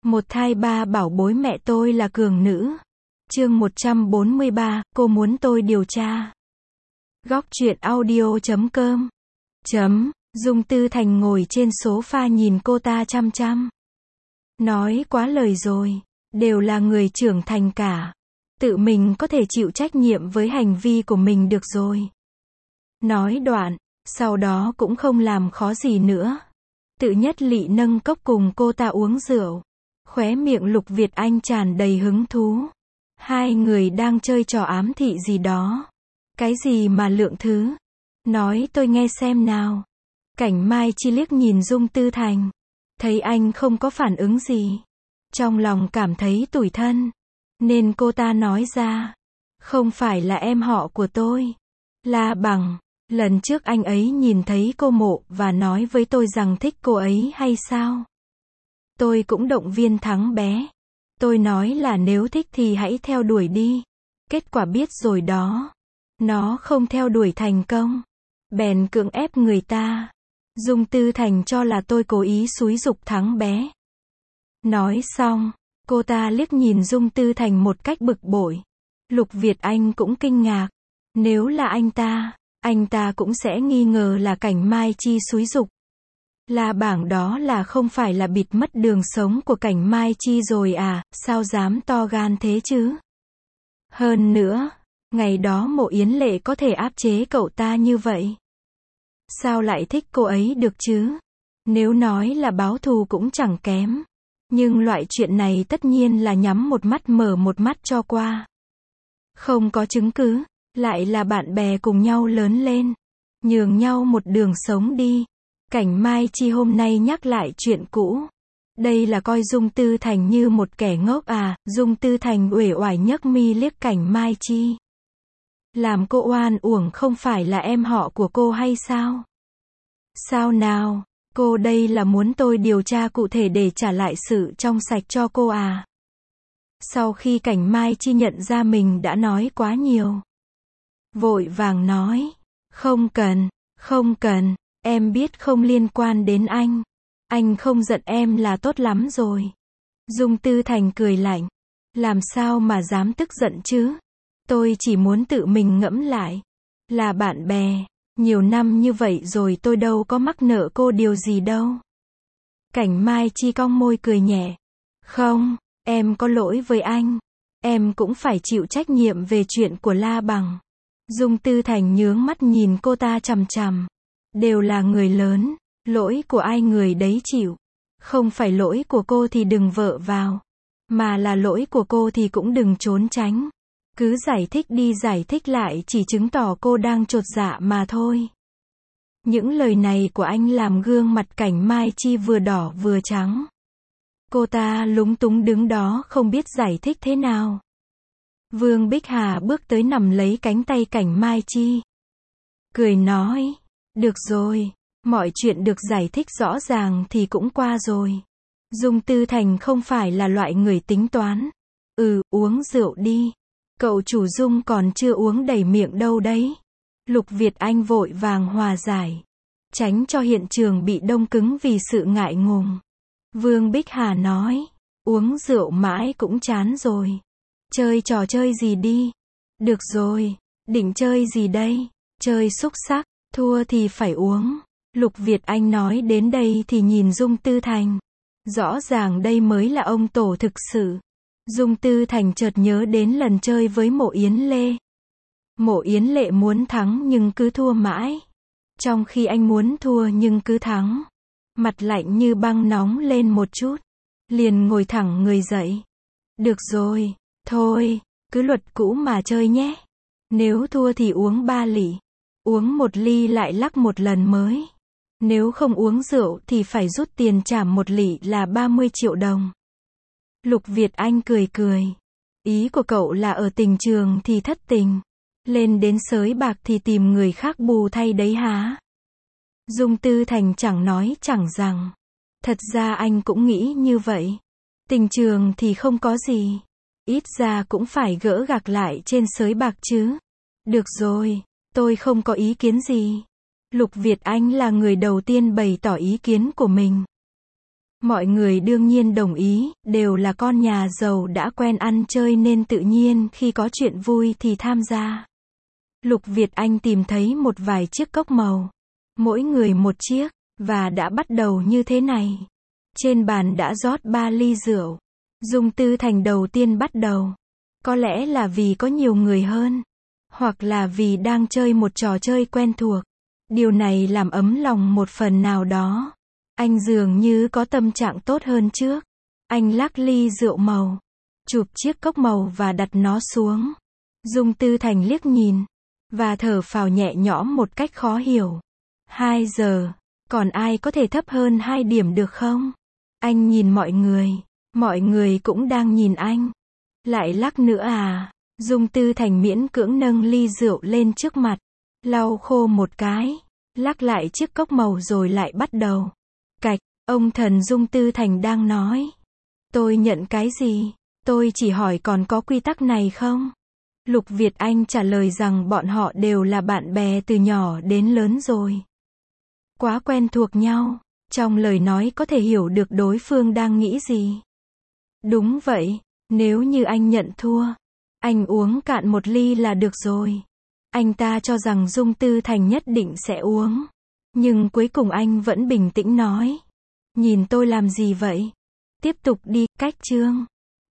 Một thai ba bảo bối mẹ tôi là cường nữ. Chương 143, cô muốn tôi điều tra. Góc truyện audio.com. Dung Tư Thành ngồi trên sofa nhìn cô ta chăm chăm. Nói quá lời rồi, đều là người trưởng thành cả. Tự mình có thể chịu trách nhiệm với hành vi của mình được rồi. Nói đoạn, sau đó cũng không làm khó gì nữa. Tự nhất lị nâng cốc cùng cô ta uống rượu. Khóe miệng Lục Việt Anh tràn đầy hứng thú. Hai người đang chơi trò ám thị gì đó. Cái gì mà lượng thứ? Nói tôi nghe xem nào. Cảnh Mai Chi liếc nhìn Dung Tư Thành. Thấy anh không có phản ứng gì. Trong lòng cảm thấy tủi thân. Nên cô ta nói ra. Không phải là em họ của tôi. La Bằng. Lần trước anh ấy nhìn thấy cô Mộ và nói với tôi rằng thích cô ấy hay sao? Tôi cũng động viên Thắng bé. Tôi nói là nếu thích thì hãy theo đuổi đi. Kết quả biết rồi đó. Nó không theo đuổi thành công. Bèn cưỡng ép người ta. Dung Tư Thành cho là tôi cố ý xúi giục Thắng bé. Nói xong, cô ta liếc nhìn Dung Tư Thành một cách bực bội. Lục Việt Anh cũng kinh ngạc. Nếu là anh ta cũng sẽ nghi ngờ là Cảnh Mai Chi xúi giục. La Bảng đó là không phải là bịt mất đường sống của Cảnh Mai Chi rồi à, sao dám to gan thế chứ? Hơn nữa, ngày đó Mộ Yến Lệ có thể áp chế cậu ta như vậy. Sao lại thích cô ấy được chứ? Nếu nói là báo thù cũng chẳng kém. Nhưng loại chuyện này tất nhiên là nhắm một mắt mở một mắt cho qua. Không có chứng cứ, lại là bạn bè cùng nhau lớn lên. Nhường nhau một đường sống đi. Cảnh Mai Chi hôm nay nhắc lại chuyện cũ. Đây là coi Dung Tư Thành như một kẻ ngốc à? Dung Tư Thành uể oải nhấc mi liếc Cảnh Mai Chi. Làm cô oan uổng không phải là em họ của cô hay sao? Sao nào? Cô đây là muốn tôi điều tra cụ thể để trả lại sự trong sạch cho cô à? Sau khi Cảnh Mai Chi nhận ra mình đã nói quá nhiều. Vội vàng nói. Không cần. Em biết không liên quan đến anh. Anh không giận em là tốt lắm rồi. Dung Tư Thành cười lạnh. Làm sao mà dám tức giận chứ? Tôi chỉ muốn tự mình ngẫm lại. Là bạn bè. Nhiều năm như vậy rồi tôi đâu có mắc nợ cô điều gì đâu. Cảnh Mai Chi cong môi cười nhẹ. Không, em có lỗi với anh. Em cũng phải chịu trách nhiệm về chuyện của La Bằng. Dung Tư Thành nhướng mắt nhìn cô ta chằm chằm. Đều là người lớn, lỗi của ai người đấy chịu. Không phải lỗi của cô thì đừng vợ vào. Mà là lỗi của cô thì cũng đừng trốn tránh. Cứ giải thích đi giải thích lại chỉ chứng tỏ cô đang chột dạ mà thôi. Những lời này của anh làm gương mặt Cảnh Mai Chi vừa đỏ vừa trắng. Cô ta lúng túng đứng đó không biết giải thích thế nào. Vương Bích Hà bước tới nắm lấy cánh tay Cảnh Mai Chi. Cười nói. Được rồi, mọi chuyện được giải thích rõ ràng thì cũng qua rồi. Dung Tư Thành không phải là loại người tính toán. Uống rượu đi. Cậu chủ Dung còn chưa uống đầy miệng đâu đấy. Lục Việt Anh vội vàng hòa giải. Tránh cho hiện trường bị đông cứng vì sự ngại ngùng. Vương Bích Hà nói. Uống rượu mãi cũng chán rồi. Chơi trò chơi gì đi. Được rồi, định chơi gì đây? Chơi xúc xắc. Thua thì phải uống. Lục Việt Anh nói đến đây thì nhìn Dung Tư Thành. Rõ ràng đây mới là ông tổ thực sự. Dung Tư Thành chợt nhớ đến lần chơi với Mộ Yến Lê. Mộ Yến Lệ muốn thắng nhưng cứ thua mãi. Trong khi anh muốn thua nhưng cứ thắng. Mặt lạnh như băng nóng lên một chút. Liền ngồi thẳng người dậy. Được rồi, thôi, cứ luật cũ mà chơi nhé. Nếu thua thì uống 3 lị. Uống 1 ly lại lắc một lần mới. Nếu không uống rượu thì phải rút tiền trả 1 lị là 30 triệu đồng. Lục Việt Anh cười cười. Ý của cậu là ở tình trường thì thất tình. Lên đến sới bạc thì tìm người khác bù thay đấy hả? Dung Tư Thành chẳng nói chẳng rằng. Thật ra anh cũng nghĩ như vậy. Tình trường thì không có gì. Ít ra cũng phải gỡ gạc lại trên sới bạc chứ. Được rồi. Tôi không có ý kiến gì. Lục Việt Anh là người đầu tiên bày tỏ ý kiến của mình. Mọi người đương nhiên đồng ý, đều là con nhà giàu đã quen ăn chơi nên tự nhiên khi có chuyện vui thì tham gia. Lục Việt Anh tìm thấy một vài chiếc cốc màu, mỗi người một chiếc, và đã bắt đầu như thế này. Trên bàn đã rót 3 ly rượu. Dung Tư Thành đầu tiên bắt đầu. Có lẽ là vì có nhiều người hơn, hoặc là vì đang chơi một trò chơi quen thuộc. Điều này làm ấm lòng một phần nào đó. Anh dường như có tâm trạng tốt hơn trước. Anh lắc ly rượu màu, chụp chiếc cốc màu và đặt nó xuống. Dung Tư Thành liếc nhìn, và thở phào nhẹ nhõm một cách khó hiểu. 2 giờ, còn ai có thể thấp hơn 2 điểm được không? Anh nhìn mọi người cũng đang nhìn anh. Lại lắc nữa à? Dung Tư Thành miễn cưỡng nâng ly rượu lên trước mặt, lau khô một cái, lắc lại chiếc cốc màu rồi lại bắt đầu. Cạch, ông thần Dung Tư Thành đang nói. Tôi nhận cái gì? Tôi chỉ hỏi còn có quy tắc này không? Lục Việt Anh trả lời rằng bọn họ đều là bạn bè từ nhỏ đến lớn rồi. Quá quen thuộc nhau, trong lời nói có thể hiểu được đối phương đang nghĩ gì. Đúng vậy, nếu như anh nhận thua, anh uống cạn một ly là được rồi. Anh ta cho rằng Dung Tư Thành nhất định sẽ uống. Nhưng cuối cùng anh vẫn bình tĩnh nói. Nhìn tôi làm gì vậy? Tiếp tục đi, cách chương.